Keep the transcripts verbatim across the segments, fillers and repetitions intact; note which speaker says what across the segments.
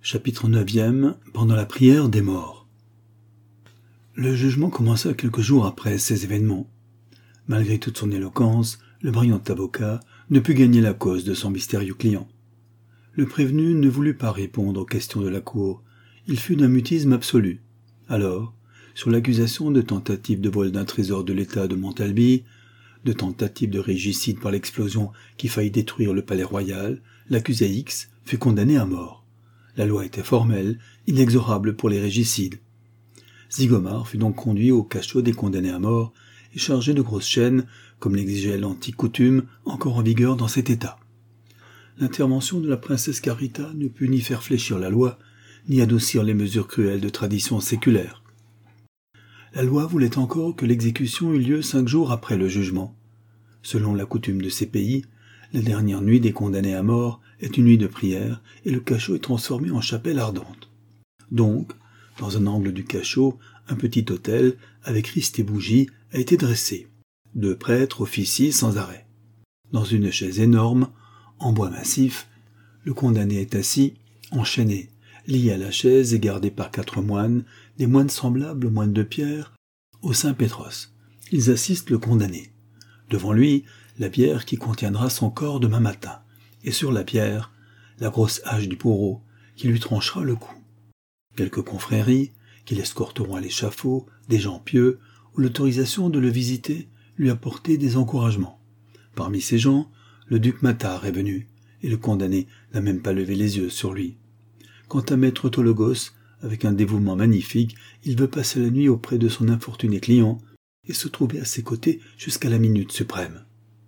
Speaker 1: Chapitre neuvième. Pendant la prière des morts. Le jugement commença quelques jours après ces événements. Malgré toute son éloquence, le brillant avocat ne put gagner la cause de son mystérieux client. Le prévenu ne voulut pas répondre aux questions de la cour. Il fut d'un mutisme absolu. Alors, sur l'accusation de tentative de vol d'un trésor de l'État de Montalbi, de tentative de régicide par l'explosion qui faillit détruire le palais royal, l'accusé X fut condamné à mort. La loi était formelle, inexorable pour les régicides. Zygomar fut donc conduit au cachot des condamnés à mort et chargé de grosses chaînes, comme l'exigeait l'antique coutume encore en vigueur dans cet état. L'intervention de la princesse Carita ne put ni faire fléchir la loi, ni adoucir les mesures cruelles de tradition séculaire. La loi voulait encore que l'exécution eût lieu cinq jours après le jugement. Selon la coutume de ces pays, la dernière nuit des condamnés à mort est une nuit de prière et le cachot est transformé en chapelle ardente. Donc, dans un angle du cachot, un petit autel avec riste et bougies a été dressé. Deux prêtres officient sans arrêt. Dans une chaise énorme, en bois massif, le condamné est assis, enchaîné, lié à la chaise et gardé par quatre moines, des moines semblables aux moines de Pierre, au Saint Pétros. Ils assistent le condamné. Devant lui, la bière qui contiendra son corps demain matin, et sur la bière, la grosse hache du bourreau qui lui tranchera le cou. Quelques confréries, qui l'escorteront à l'échafaud, des gens pieux, ont l'autorisation de le visiter, lui apporter des encouragements. Parmi ces gens, le duc Mathar est venu, et le condamné n'a même pas levé les yeux sur lui. Quant à maître Tologos, avec un dévouement magnifique, il veut passer la nuit auprès de son infortuné client et se trouver à ses côtés jusqu'à la minute suprême.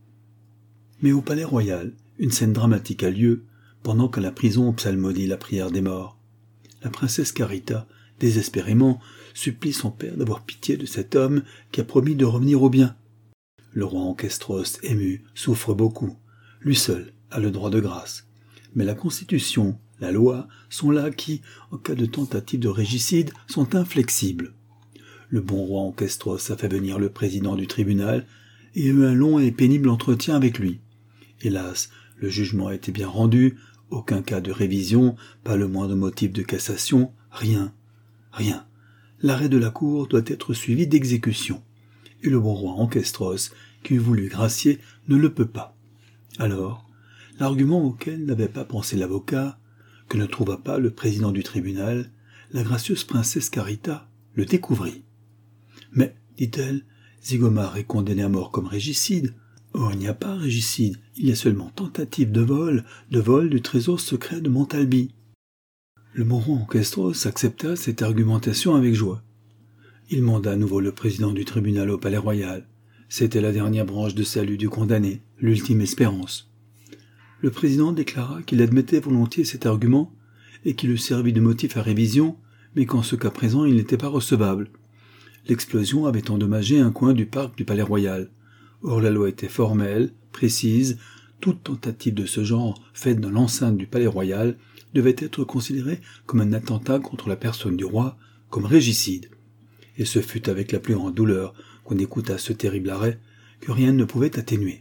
Speaker 1: Mais au palais royal, une scène dramatique a lieu, pendant que la prison psalmodie la prière des morts. La princesse Carita, désespérément, supplie son père d'avoir pitié de cet homme qui a promis de revenir au bien. Le roi Ankestros, ému, souffre beaucoup. Lui seul a le droit de grâce. Mais la Constitution, la loi, sont là qui, en cas de tentative de régicide, sont inflexibles. Le bon roi Ankestros a fait venir le président du tribunal et a eu un long et pénible entretien avec lui. Hélas, le jugement a été bien rendu, aucun cas de révision, pas le moindre motif de cassation, rien, rien. L'arrêt de la cour doit être suivi d'exécution. Et le bon roi Ankestros, qui eût voulu gracier, ne le peut pas. Alors, l'argument auquel n'avait pas pensé l'avocat, que ne trouva pas le président du tribunal, la gracieuse princesse Carita le découvrit. Mais, dit-elle, Zygomar est condamné à mort comme régicide. Or, il n'y a pas régicide, il y a seulement tentative de vol, de vol du trésor secret de Montalbi. Le bon roi Ankestros accepta cette argumentation avec joie. Il manda à nouveau le président du tribunal au palais royal. C'était la dernière branche de salut du condamné, l'ultime espérance. Le président déclara qu'il admettait volontiers cet argument et qu'il eût servi de motif à révision, mais qu'en ce cas présent il n'était pas recevable. L'explosion avait endommagé un coin du parc du palais royal. Or la loi était formelle, précise, toute tentative de ce genre faite dans l'enceinte du palais royal devait être considérée comme un attentat contre la personne du roi, comme régicide. Et ce fut avec la plus grande douleur qu'on écouta ce terrible arrêt que rien ne pouvait atténuer.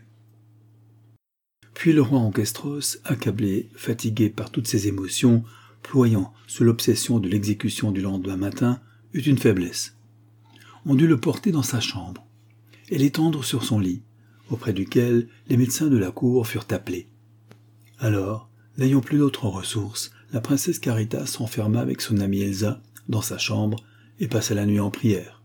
Speaker 1: Puis le roi Ankestros, accablé, fatigué par toutes ses émotions, ployant sous l'obsession de l'exécution du lendemain matin, eut une faiblesse. On dut le porter dans sa chambre et l'étendre sur son lit, auprès duquel les médecins de la cour furent appelés. Alors, n'ayant plus d'autres ressources, la princesse Carita s'enferma avec son amie Elsa dans sa chambre et passa la nuit en prière.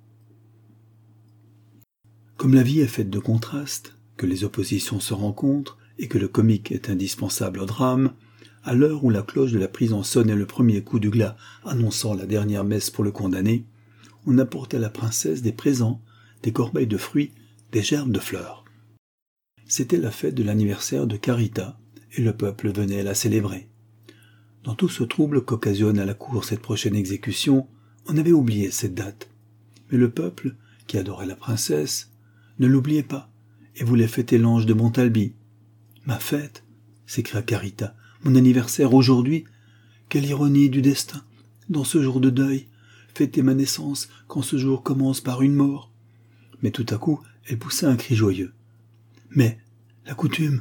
Speaker 1: Comme la vie est faite de contrastes, que les oppositions se rencontrent et que le comique est indispensable au drame, à l'heure où la cloche de la prison sonnait le premier coup du glas annonçant la dernière messe pour le condamné, on apportait à la princesse des présents, des corbeilles de fruits, des gerbes de fleurs. C'était la fête de l'anniversaire de Carita, et le peuple venait la célébrer. Dans tout ce trouble qu'occasionne à la cour cette prochaine exécution, on avait oublié cette date. Mais le peuple, qui adorait la princesse, ne l'oubliait pas, et voulait fêter l'ange de Montalbi. « Ma fête !» s'écria Carita. « Mon anniversaire aujourd'hui ! Quelle ironie du destin, dans ce jour de deuil, fêter ma naissance quand ce jour commence par une mort !» Mais tout à coup, elle poussa un cri joyeux. « Mais, la coutume,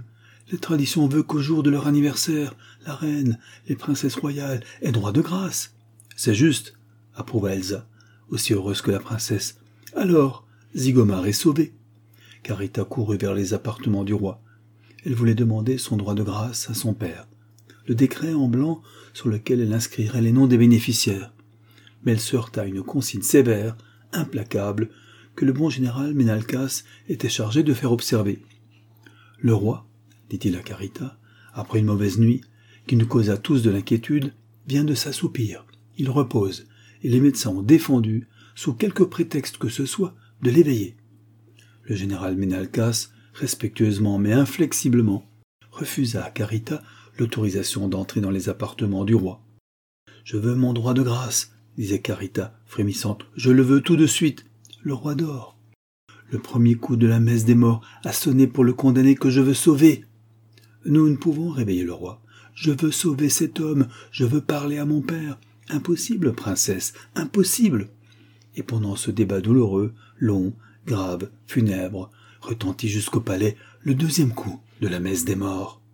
Speaker 1: La tradition veut qu'au jour de leur anniversaire, la reine, les princesses royales aient droit de grâce. C'est juste, approuva Elsa, aussi heureuse que la princesse. Alors, Zygomar est sauvé. Carita courut vers les appartements du roi. Elle voulait demander son droit de grâce à son père, le décret en blanc sur lequel elle inscrirait les noms des bénéficiaires. Mais elle se heurta à une consigne sévère, implacable, que le bon général Menalcas était chargé de faire observer. Le roi, dit-il à Carita, après une mauvaise nuit, qui nous causa tous de l'inquiétude, vient de s'assoupir. Il repose, et les médecins ont défendu, sous quelque prétexte que ce soit, de l'éveiller. Le général Menalcas, respectueusement mais inflexiblement, refusa à Carita l'autorisation d'entrer dans les appartements du roi. « Je veux mon droit de grâce, » disait Carita, frémissante. « Je le veux tout de suite. Le roi dort. Le premier coup de la messe des morts a sonné pour le condamné que je veux sauver. Nous ne pouvons réveiller le roi. Je veux sauver cet homme. Je veux parler à mon père. Impossible, princesse, impossible. » Et pendant ce débat douloureux, long, grave, funèbre, retentit jusqu'au palais le deuxième coup de la messe des morts.